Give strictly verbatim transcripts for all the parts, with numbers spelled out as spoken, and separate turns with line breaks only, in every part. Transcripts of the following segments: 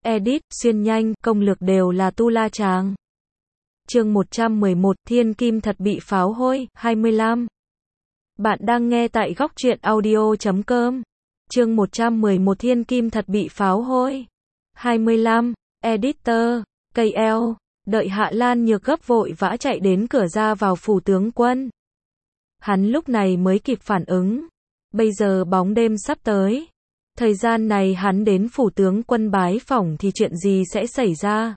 edit, xuyên nhanh, công lược đều là tu la chàng. Chương một trăm mười một, Thiên Kim thật bị pháo hôi, hai mươi lăm. Bạn đang nghe tại góc truyện audio chấm com. Chương một trăm mười một, Thiên Kim thật bị pháo hôi. hai mươi lăm. Editor, ca lờ, đợi Hạ Lan Nhược gấp vội vã chạy đến cửa ra vào phủ tướng quân. Hắn lúc này mới kịp phản ứng. Bây giờ bóng đêm sắp tới. Thời gian này hắn đến phủ tướng quân bái phỏng thì chuyện gì sẽ xảy ra?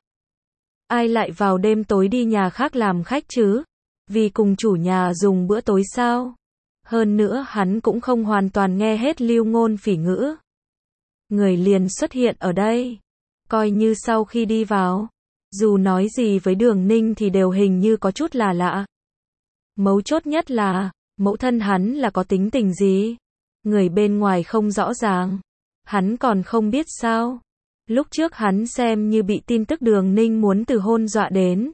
Ai lại vào đêm tối đi nhà khác làm khách chứ? Vì cùng chủ nhà dùng bữa tối sao? Hơn nữa hắn cũng không hoàn toàn nghe hết lưu ngôn phỉ ngữ. Người liền xuất hiện ở đây. Coi như sau khi đi vào, dù nói gì với Đường Ninh thì đều hình như có chút là lạ. Mấu chốt nhất là, mẫu thân hắn là có tính tình gì? Người bên ngoài không rõ ràng. Hắn còn không biết sao? Lúc trước hắn xem như bị tin tức Đường Ninh muốn từ hôn dọa đến.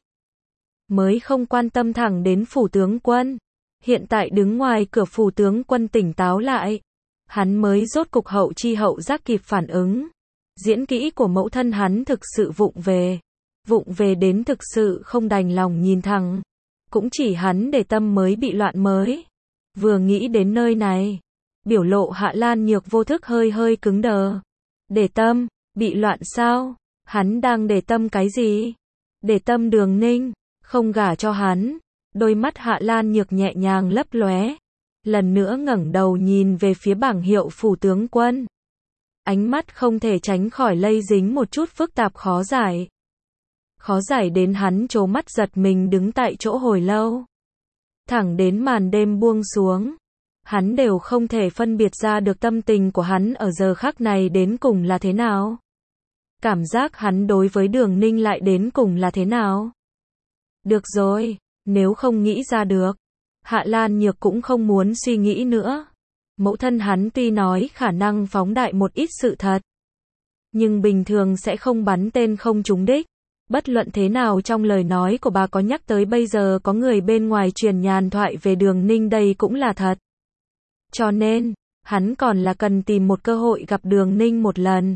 Mới không quan tâm thẳng đến phủ tướng quân. Hiện tại đứng ngoài cửa phủ tướng quân tỉnh táo lại. Hắn mới rốt cục hậu chi hậu giác kịp phản ứng. Diễn kỹ của mẫu thân hắn thực sự vụng về. Vụng về đến thực sự không đành lòng nhìn thẳng. Cũng chỉ hắn để tâm mới bị loạn mới. Vừa nghĩ đến nơi này. Biểu lộ Hạ Lan Nhược vô thức hơi hơi cứng đờ. Để tâm, bị loạn sao? Hắn đang để tâm cái gì? Để tâm Đường Ninh, không gả cho hắn. Đôi mắt Hạ Lan Nhược nhẹ nhàng lấp lóe. Lần nữa ngẩng đầu nhìn về phía bảng hiệu phủ tướng quân. Ánh mắt không thể tránh khỏi lây dính một chút phức tạp khó giải. Khó giải đến hắn trố mắt giật mình đứng tại chỗ hồi lâu. Thẳng đến màn đêm buông xuống. Hắn đều không thể phân biệt ra được tâm tình của hắn ở giờ khắc này đến cùng là thế nào. Cảm giác hắn đối với Đường Ninh lại đến cùng là thế nào. Được rồi, nếu không nghĩ ra được, Hạ Lan Nhược cũng không muốn suy nghĩ nữa. Mẫu thân hắn tuy nói khả năng phóng đại một ít sự thật, nhưng bình thường sẽ không bắn tên không trúng đích. Bất luận thế nào trong lời nói của bà có nhắc tới bây giờ có người bên ngoài truyền nhàn thoại về Đường Ninh đây cũng là thật. Cho nên, hắn còn là cần tìm một cơ hội gặp Đường Ninh một lần.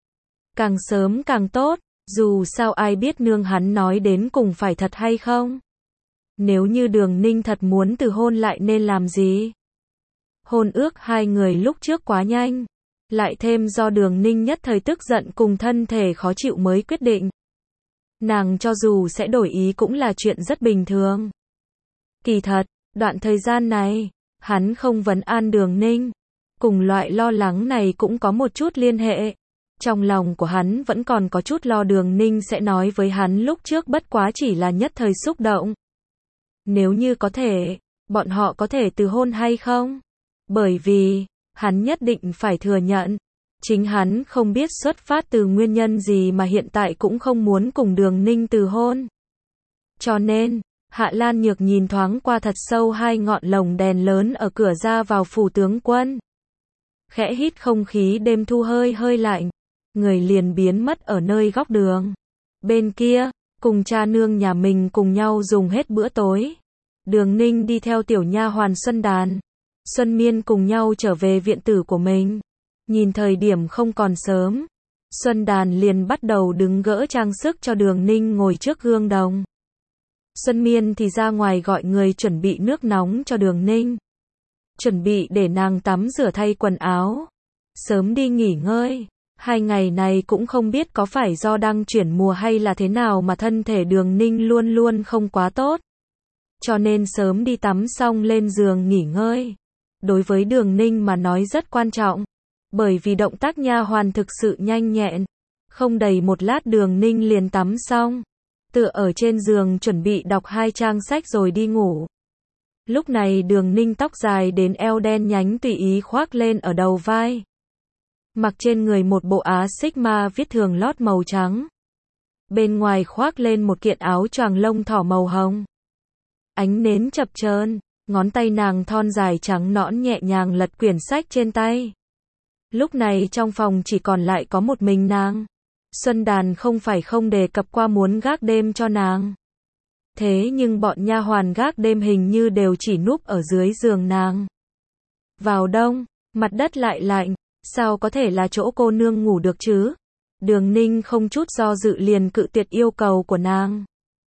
Càng sớm càng tốt, dù sao ai biết nương hắn nói đến cùng phải thật hay không. Nếu như Đường Ninh thật muốn từ hôn lại nên làm gì? Hôn ước hai người lúc trước quá nhanh. Lại thêm do Đường Ninh nhất thời tức giận cùng thân thể khó chịu mới quyết định. Nàng cho dù sẽ đổi ý cũng là chuyện rất bình thường. Kỳ thật, đoạn thời gian này, hắn không vấn an Đường Ninh. Cùng loại lo lắng này cũng có một chút liên hệ. Trong lòng của hắn vẫn còn có chút lo Đường Ninh sẽ nói với hắn lúc trước bất quá chỉ là nhất thời xúc động. Nếu như có thể, bọn họ có thể từ hôn hay không? Bởi vì, hắn nhất định phải thừa nhận. Chính hắn không biết xuất phát từ nguyên nhân gì mà hiện tại cũng không muốn cùng Đường Ninh từ hôn. Cho nên, Hạ Lan Nhược nhìn thoáng qua thật sâu hai ngọn lồng đèn lớn ở cửa ra vào phủ tướng quân. Khẽ hít không khí đêm thu hơi hơi lạnh. Người liền biến mất ở nơi góc đường. Bên kia, cùng cha nương nhà mình cùng nhau dùng hết bữa tối. Đường Ninh đi theo tiểu nha hoàn Xuân Đàn. Xuân Miên cùng nhau trở về viện tử của mình. Nhìn thời điểm không còn sớm. Xuân Đàn liền bắt đầu đứng gỡ trang sức cho Đường Ninh ngồi trước gương đồng. Xuân Miên thì ra ngoài gọi người chuẩn bị nước nóng cho Đường Ninh. Chuẩn bị để nàng tắm rửa thay quần áo. Sớm đi nghỉ ngơi. Hai ngày này cũng không biết có phải do đang chuyển mùa hay là thế nào mà thân thể Đường Ninh luôn luôn không quá tốt. Cho nên sớm đi tắm xong lên giường nghỉ ngơi. Đối với Đường Ninh mà nói rất quan trọng. Bởi vì động tác nha hoàn thực sự nhanh nhẹn. Không đầy một lát Đường Ninh liền tắm xong. Tựa ở trên giường chuẩn bị đọc hai trang sách rồi đi ngủ. Lúc này Đường Ninh tóc dài đến eo đen nhánh tùy ý khoác lên ở đầu vai. Mặc trên người một bộ áo Sigma viết thường lót màu trắng. Bên ngoài khoác lên một kiện áo choàng lông thỏ màu hồng. Ánh nến chập chờn, ngón tay nàng thon dài trắng nõn nhẹ nhàng lật quyển sách trên tay. Lúc này trong phòng chỉ còn lại có một mình nàng. Xuân Đàn không phải không đề cập qua muốn gác đêm cho nàng. Thế nhưng bọn nha hoàn gác đêm hình như đều chỉ núp ở dưới giường nàng. Vào đông, mặt đất lại lạnh, sao có thể là chỗ cô nương ngủ được chứ? Đường Ninh không chút do dự liền cự tuyệt yêu cầu của nàng.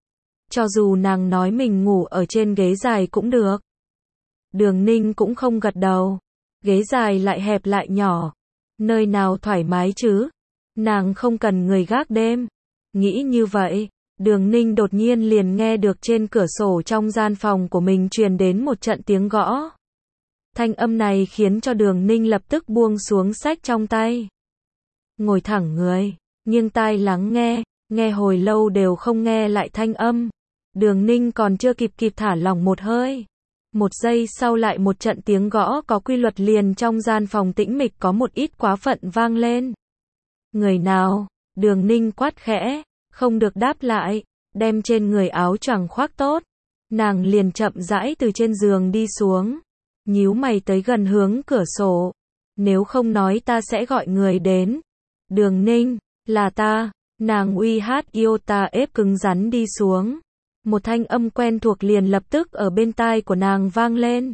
Cho dù nàng nói mình ngủ ở trên ghế dài cũng được. Đường Ninh cũng không gật đầu. Ghế dài lại hẹp lại nhỏ. Nơi nào thoải mái chứ? Nàng không cần người gác đêm. Nghĩ như vậy, Đường Ninh đột nhiên liền nghe được trên cửa sổ trong gian phòng của mình truyền đến một trận tiếng gõ. Thanh âm này khiến cho Đường Ninh lập tức buông xuống sách trong tay. Ngồi thẳng người, nghiêng tai lắng nghe, nghe hồi lâu đều không nghe lại thanh âm. Đường Ninh còn chưa kịp kịp thả lỏng một hơi. Một giây sau lại một trận tiếng gõ có quy luật liền trong gian phòng tĩnh mịch có một ít quá phận vang lên. Người nào? Đường Ninh quát khẽ, không được đáp lại, đem trên người áo choàng khoác tốt. Nàng liền chậm rãi từ trên giường đi xuống, nhíu mày tới gần hướng cửa sổ. Nếu không nói ta sẽ gọi người đến. Đường Ninh, là ta. Nàng uy hát yêu ta ép cứng rắn đi xuống. Một thanh âm quen thuộc liền lập tức ở bên tai của nàng vang lên.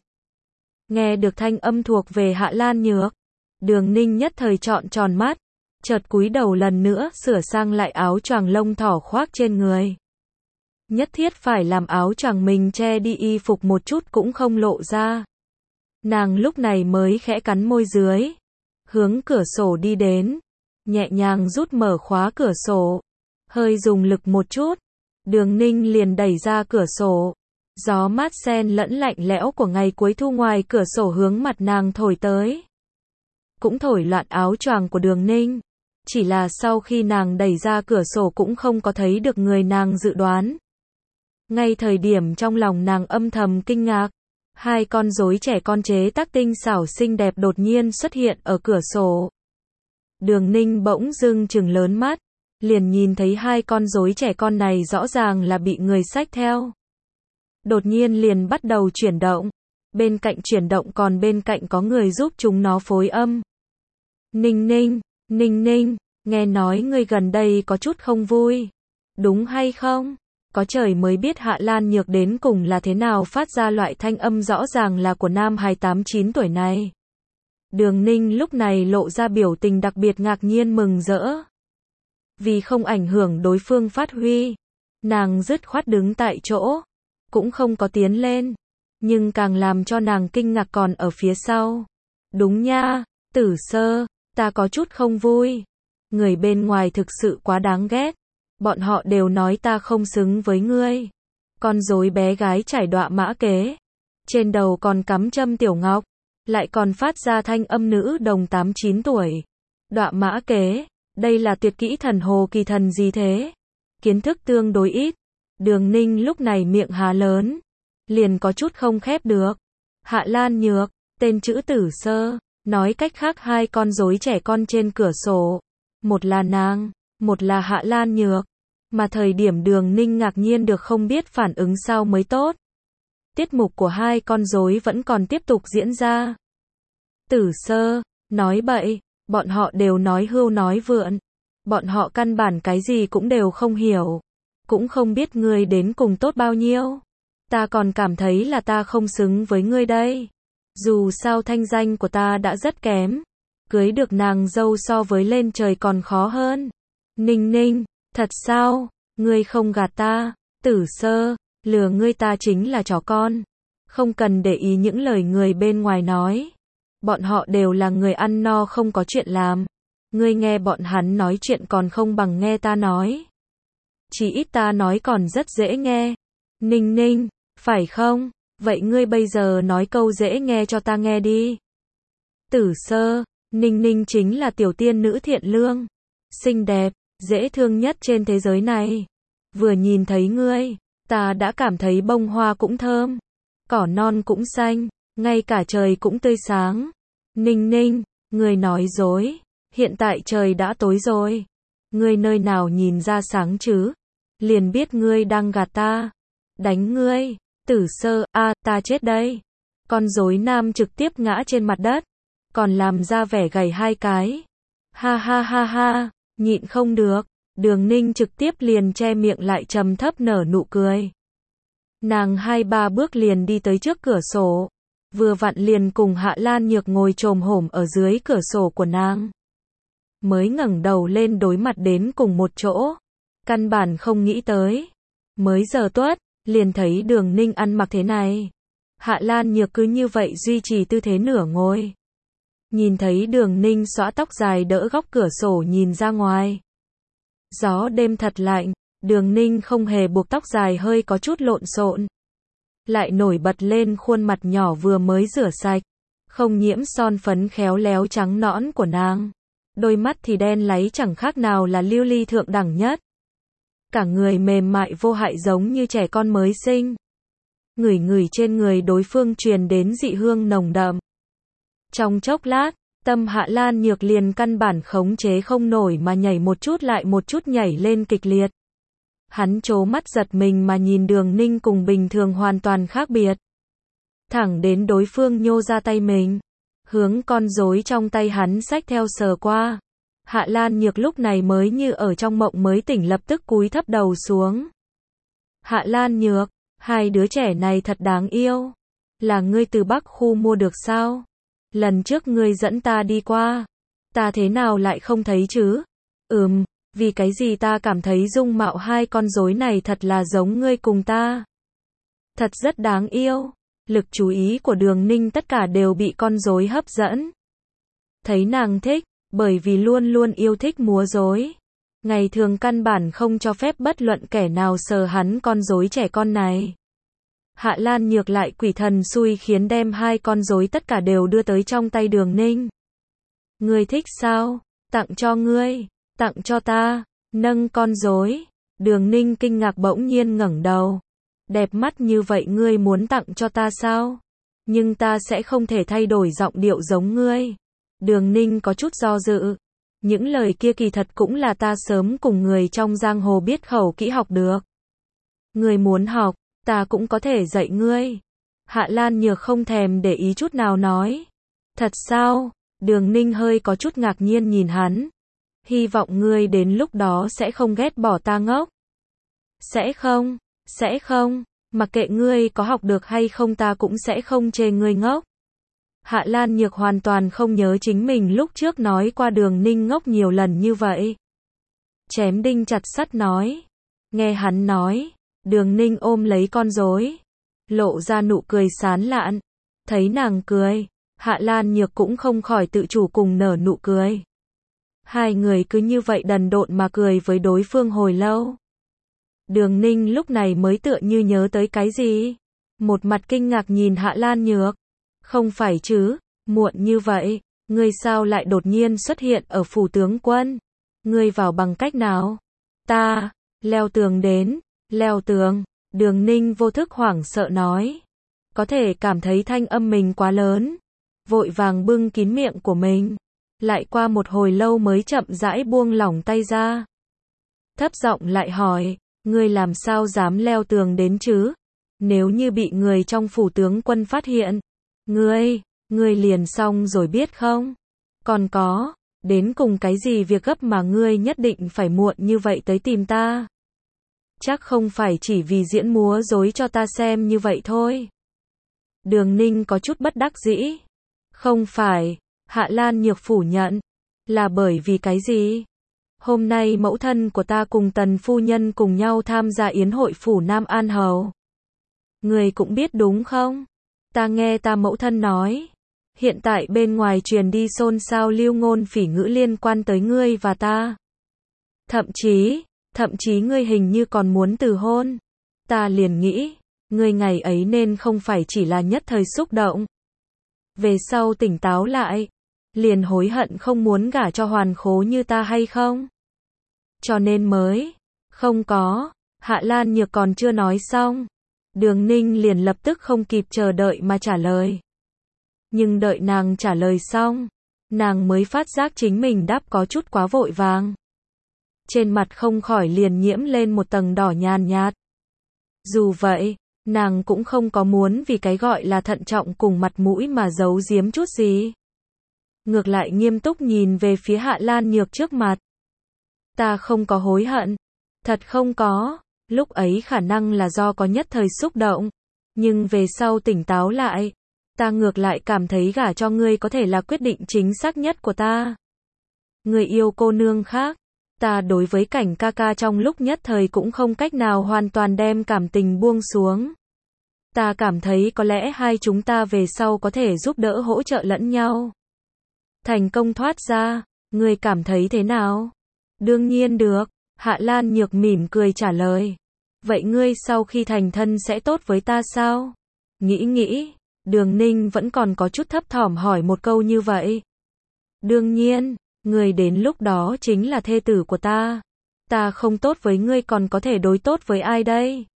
Nghe được thanh âm thuộc về Hạ Lan Nhược. Đường Ninh nhất thời trọn tròn mắt, chợt cúi đầu lần nữa sửa sang lại áo choàng lông thỏ khoác trên người. Nhất thiết phải làm áo choàng mình che đi y phục một chút cũng không lộ ra. Nàng lúc này mới khẽ cắn môi dưới, hướng cửa sổ đi đến, nhẹ nhàng rút mở khóa cửa sổ, hơi dùng lực một chút. Đường Ninh liền đẩy ra cửa sổ. Gió mát xen lẫn lạnh lẽo của ngày cuối thu ngoài cửa sổ hướng mặt nàng thổi tới. Cũng thổi loạn áo choàng của Đường Ninh. Chỉ là sau khi nàng đẩy ra cửa sổ cũng không có thấy được người nàng dự đoán. Ngay thời điểm trong lòng nàng âm thầm kinh ngạc, hai con rối trẻ con chế tác tinh xảo xinh đẹp đột nhiên xuất hiện ở cửa sổ. Đường Ninh bỗng dưng trừng lớn mắt, liền nhìn thấy hai con rối trẻ con này rõ ràng là bị người xách theo. Đột nhiên liền bắt đầu chuyển động. Bên cạnh chuyển động còn bên cạnh có người giúp chúng nó phối âm. Ninh Ninh, Ninh Ninh, nghe nói ngươi gần đây có chút không vui. Đúng hay không? Có trời mới biết Hạ Lan Nhược đến cùng là thế nào phát ra loại thanh âm rõ ràng là của nam hài tám chín tuổi này. Đường Ninh lúc này lộ ra biểu tình đặc biệt ngạc nhiên mừng rỡ. Vì không ảnh hưởng đối phương phát huy, nàng dứt khoát đứng tại chỗ, cũng không có tiến lên. Nhưng càng làm cho nàng kinh ngạc còn ở phía sau. Đúng nha, Tử Sơ, ta có chút không vui. Người bên ngoài thực sự quá đáng ghét. Bọn họ đều nói ta không xứng với ngươi. Con rối bé gái trải đọa mã kế. Trên đầu còn cắm châm tiểu ngọc. Lại còn phát ra thanh âm nữ đồng tám chín tuổi. Đọa mã kế, đây là tuyệt kỹ thần hồ kỳ thần gì thế? Kiến thức tương đối ít. Đường Ninh lúc này miệng há lớn, liền có chút không khép được. Hạ Lan Nhược, tên chữ Tử Sơ, nói cách khác hai con rối trẻ con trên cửa sổ. Một là nàng, một là Hạ Lan Nhược. Mà thời điểm Đường Ninh ngạc nhiên được không biết phản ứng sao mới tốt. Tiết mục của hai con rối vẫn còn tiếp tục diễn ra. Tử Sơ, nói bậy, bọn họ đều nói hưu nói vượn. Bọn họ căn bản cái gì cũng đều không hiểu. Cũng không biết ngươi đến cùng tốt bao nhiêu. Ta còn cảm thấy là ta không xứng với ngươi đây. Dù sao thanh danh của ta đã rất kém. Cưới được nàng dâu so với lên trời còn khó hơn. Ninh Ninh, thật sao? Ngươi không gạt ta. Tử Sơ, lừa ngươi ta chính là chó con. Không cần để ý những lời người bên ngoài nói. Bọn họ đều là người ăn no không có chuyện làm. Ngươi nghe bọn hắn nói chuyện còn không bằng nghe ta nói. Chỉ ít ta nói còn rất dễ nghe. Ninh Ninh, phải không? Vậy ngươi bây giờ nói câu dễ nghe cho ta nghe đi. Tử Sơ, Ninh Ninh chính là tiểu tiên nữ thiện lương, xinh đẹp, dễ thương nhất trên thế giới này. Vừa nhìn thấy ngươi, ta đã cảm thấy bông hoa cũng thơm, cỏ non cũng xanh, ngay cả trời cũng tươi sáng. Ninh Ninh, ngươi nói dối, hiện tại trời đã tối rồi. Ngươi nơi nào nhìn ra sáng chứ? Liền biết ngươi đang gạt ta. Đánh ngươi. Tử Sơ, a, à, ta chết đây. Con rối nam trực tiếp ngã trên mặt đất, còn làm ra vẻ gầy hai cái. Ha ha ha ha, nhịn không được. Đường Ninh trực tiếp liền che miệng lại trầm thấp nở nụ cười. Nàng hai ba bước liền đi tới trước cửa sổ, vừa vặn liền cùng Hạ Lan Nhược ngồi chồm hổm ở dưới cửa sổ của nàng. mới ngẩng đầu lên đối mặt đến cùng một chỗ. Căn bản không nghĩ tới. Mới giờ tuất, liền thấy Đường Ninh ăn mặc thế này. Hạ Lan Nhược cứ như vậy duy trì tư thế nửa ngồi. Nhìn thấy Đường Ninh xõa tóc dài đỡ góc cửa sổ nhìn ra ngoài. Gió đêm thật lạnh, Đường Ninh không hề buộc tóc dài hơi có chút lộn xộn. Lại nổi bật lên khuôn mặt nhỏ vừa mới rửa sạch, không nhiễm son phấn khéo léo trắng nõn của nàng. Đôi mắt thì đen láy chẳng khác nào là lưu ly thượng đẳng nhất. Cả người mềm mại vô hại giống như trẻ con mới sinh. Ngửi ngửi trên người đối phương truyền đến dị hương nồng đậm. Trong chốc lát, tâm Hạ Lan Nhược liền căn bản khống chế không nổi mà nhảy một chút lại một chút nhảy lên kịch liệt. Hắn trố mắt giật mình mà nhìn Đường Ninh cùng bình thường hoàn toàn khác biệt. Thẳng đến đối phương nhô ra tay mình, hướng con rối trong tay hắn xách theo sờ qua. Hạ Lan Nhược lúc này mới như ở trong mộng mới tỉnh lập tức cúi thấp đầu xuống. Hạ Lan Nhược, hai đứa trẻ này thật đáng yêu. Là ngươi từ Bắc khu mua được sao? Lần trước ngươi dẫn ta đi qua, ta thế nào lại không thấy chứ? Ừm, vì cái gì ta cảm thấy dung mạo hai con rối này thật là giống ngươi cùng ta. Thật rất đáng yêu. Lực chú ý của Đường Ninh tất cả đều bị con rối hấp dẫn. Thấy nàng thích, bởi vì luôn luôn yêu thích múa rối. Ngày thường căn bản không cho phép bất luận kẻ nào sờ hắn con rối trẻ con này. Hạ Lan Nhược lại quỷ thần xui khiến đem hai con rối tất cả đều đưa tới trong tay Đường Ninh. Ngươi thích sao? Tặng cho ngươi, tặng cho ta, nâng con rối. Đường Ninh kinh ngạc bỗng nhiên ngẩng đầu. Đẹp mắt như vậy ngươi muốn tặng cho ta sao? Nhưng ta sẽ không thể thay đổi giọng điệu giống ngươi. Đường Ninh có chút do dự. Những lời kia kỳ thật cũng là ta sớm cùng người trong giang hồ biết khẩu kỹ học được. Ngươi muốn học, ta cũng có thể dạy ngươi. Hạ Lan Nhược không thèm để ý chút nào nói. Thật sao? Đường Ninh hơi có chút ngạc nhiên nhìn hắn. Hy vọng ngươi đến lúc đó sẽ không ghét bỏ ta ngốc. Sẽ không, sẽ không, mặc kệ ngươi có học được hay không ta cũng sẽ không chê ngươi ngốc. Hạ Lan Nhược hoàn toàn không nhớ chính mình lúc trước nói qua Đường Ninh ngốc nhiều lần như vậy. Chém đinh chặt sắt nói. Nghe hắn nói, Đường Ninh ôm lấy con rối, lộ ra nụ cười sán lạn. Thấy nàng cười, Hạ Lan Nhược cũng không khỏi tự chủ cùng nở nụ cười. Hai người cứ như vậy đần độn mà cười với đối phương hồi lâu. Đường Ninh lúc này mới tựa như nhớ tới cái gì. Một mặt kinh ngạc nhìn Hạ Lan Nhược. Không phải chứ, muộn như vậy, ngươi sao lại đột nhiên xuất hiện ở phủ tướng quân? Ngươi vào bằng cách nào? Ta, leo tường đến, leo tường. Đường Ninh vô thức hoảng sợ nói. Có thể cảm thấy thanh âm mình quá lớn. Vội vàng bưng kín miệng của mình. Lại qua một hồi lâu mới chậm rãi buông lỏng tay ra. Thấp giọng lại hỏi, ngươi làm sao dám leo tường đến chứ? Nếu như bị người trong phủ tướng quân phát hiện, ngươi, ngươi liền xong rồi biết không? Còn có, đến cùng cái gì việc gấp mà ngươi nhất định phải muộn như vậy tới tìm ta? Chắc không phải chỉ vì diễn múa rối cho ta xem như vậy thôi. Đường Ninh có chút bất đắc dĩ. Không phải, Hạ Lan Nhược phủ nhận. Là bởi vì cái gì? Hôm nay mẫu thân của ta cùng Tần phu nhân cùng nhau tham gia yến hội phủ Nam An Hầu. Người cũng biết đúng không? Ta nghe ta mẫu thân nói. Hiện tại bên ngoài truyền đi xôn xao lưu ngôn phỉ ngữ liên quan tới ngươi và ta. Thậm chí, thậm chí ngươi hình như còn muốn từ hôn. Ta liền nghĩ, ngươi ngày ấy nên không phải chỉ là nhất thời xúc động. Về sau tỉnh táo lại, liền hối hận không muốn gả cho hoàn khố như ta hay không? Cho nên mới, không có, Hạ Lan Nhược còn chưa nói xong. Đường Ninh liền lập tức không kịp chờ đợi mà trả lời. Nhưng đợi nàng trả lời xong, nàng mới phát giác chính mình đáp có chút quá vội vàng. Trên mặt không khỏi liền nhiễm lên một tầng đỏ nhàn nhạt. Dù vậy, nàng cũng không có muốn vì cái gọi là thận trọng cùng mặt mũi mà giấu giếm chút gì. Ngược lại nghiêm túc nhìn về phía Hạ Lan Nhược trước mặt. Ta không có hối hận. Thật không có. Lúc ấy khả năng là do có nhất thời xúc động. Nhưng về sau tỉnh táo lại. Ta ngược lại cảm thấy gả cho ngươi có thể là quyết định chính xác nhất của ta. Người yêu cô nương khác. Ta đối với Cảnh ca ca trong lúc nhất thời cũng không cách nào hoàn toàn đem cảm tình buông xuống. Ta cảm thấy có lẽ hai chúng ta về sau có thể giúp đỡ hỗ trợ lẫn nhau. Thành công thoát ra, ngươi cảm thấy thế nào? Đương nhiên được, Hạ Lan Nhược mỉm cười trả lời. Vậy ngươi sau khi thành thân sẽ tốt với ta sao? Nghĩ nghĩ, Đường Ninh vẫn còn có chút thấp thỏm hỏi một câu như vậy. Đương nhiên, ngươi đến lúc đó chính là thê tử của ta. Ta không tốt với ngươi còn có thể đối tốt với ai đây?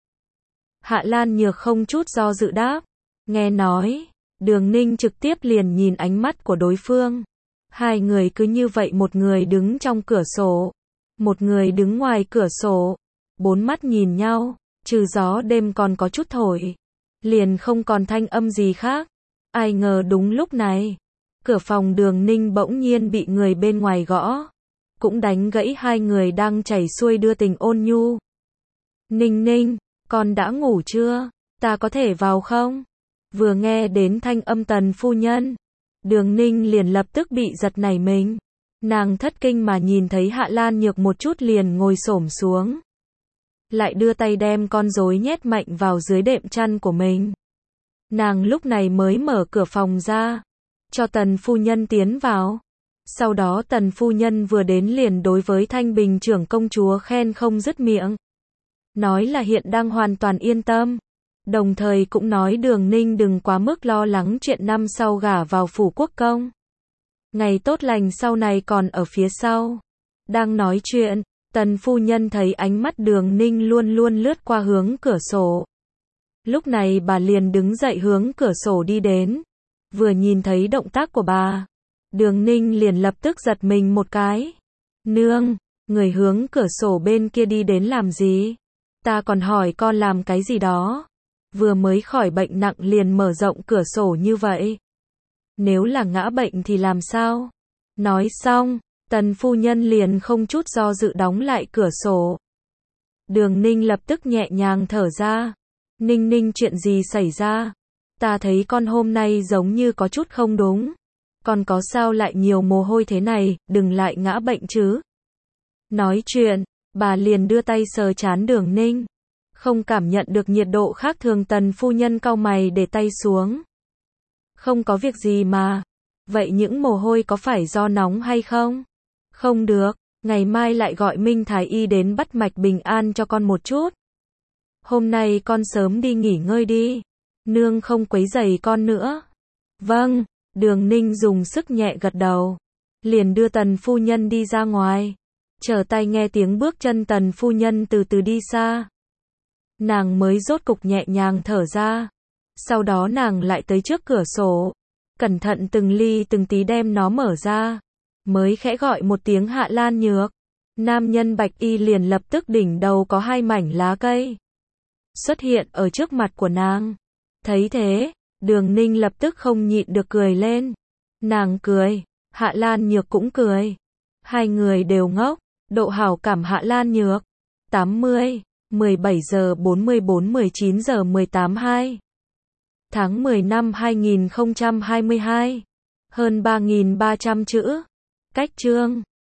Hạ Lan Nhược không chút do dự đáp. Nghe nói, Đường Ninh trực tiếp liền nhìn ánh mắt của đối phương. Hai người cứ như vậy, một người đứng trong cửa sổ, một người đứng ngoài cửa sổ, bốn mắt nhìn nhau, trừ gió đêm còn có chút thổi, liền không còn thanh âm gì khác. Ai ngờ đúng lúc này, cửa phòng Đường Ninh bỗng nhiên bị người bên ngoài gõ, cũng đánh gãy hai người đang chảy xuôi đưa tình ôn nhu. Ninh Ninh, con đã ngủ chưa? Ta có thể vào không? Vừa nghe đến thanh âm Tần phu nhân, Đường Ninh liền lập tức bị giật nảy mình. Nàng thất kinh mà nhìn thấy Hạ Lan Nhược một chút liền ngồi xổm xuống. Lại đưa tay đem con rối nhét mạnh vào dưới đệm chăn của mình. Nàng lúc này mới mở cửa phòng ra, cho Tần phu nhân tiến vào. Sau đó Tần phu nhân vừa đến liền đối với Thanh Bình trưởng công chúa khen không dứt miệng. Nói là hiện đang hoàn toàn yên tâm. Đồng thời cũng nói Đường Ninh đừng quá mức lo lắng chuyện năm sau gả vào phủ quốc công. Ngày tốt lành sau này còn ở phía sau. Đang nói chuyện, Tần phu nhân thấy ánh mắt Đường Ninh luôn luôn lướt qua hướng cửa sổ. Lúc này bà liền đứng dậy hướng cửa sổ đi đến. Vừa nhìn thấy động tác của bà, Đường Ninh liền lập tức giật mình một cái. Nương, người hướng cửa sổ bên kia đi đến làm gì? Ta còn hỏi con làm cái gì đó. Vừa mới khỏi bệnh nặng liền mở rộng cửa sổ như vậy. Nếu là ngã bệnh thì làm sao? Nói xong, Tần phu nhân liền không chút do dự đóng lại cửa sổ. Đường Ninh lập tức nhẹ nhàng thở ra. Ninh Ninh, chuyện gì xảy ra? Ta thấy con hôm nay giống như có chút không đúng. Con có sao lại nhiều mồ hôi thế này, đừng lại ngã bệnh chứ. Nói chuyện, bà liền đưa tay sờ trán Đường Ninh. Không cảm nhận được nhiệt độ khác thường, Tần phu nhân cau mày để tay xuống. Không có việc gì mà. Vậy những mồ hôi có phải do nóng hay không? Không được, ngày mai lại gọi Minh Thái Y đến bắt mạch bình an cho con một chút. Hôm nay con sớm đi nghỉ ngơi đi. Nương không quấy rầy con nữa. Vâng, Đường Ninh dùng sức nhẹ gật đầu. Liền đưa Tần phu nhân đi ra ngoài. Trở tay nghe tiếng bước chân Tần phu nhân từ từ đi xa. Nàng mới rốt cục nhẹ nhàng thở ra. Sau đó nàng lại tới trước cửa sổ. Cẩn thận từng ly từng tí đem nó mở ra. Mới khẽ gọi một tiếng Hạ Lan Nhược. Nam nhân bạch y liền lập tức đỉnh đầu có hai mảnh lá cây xuất hiện ở trước mặt của nàng. Thấy thế, Đường Ninh lập tức không nhịn được cười lên. Nàng cười, Hạ Lan Nhược cũng cười. Hai người đều ngốc. Độ hảo cảm Hạ Lan Nhược tám mươi, mười bảy giờ bốn mươi bốn, mười chín giờ mười tám hai. Tháng mười năm hai nghìn không trăm hai mươi hai. Hơn ba nghìn ba trăm chữ. Cách chương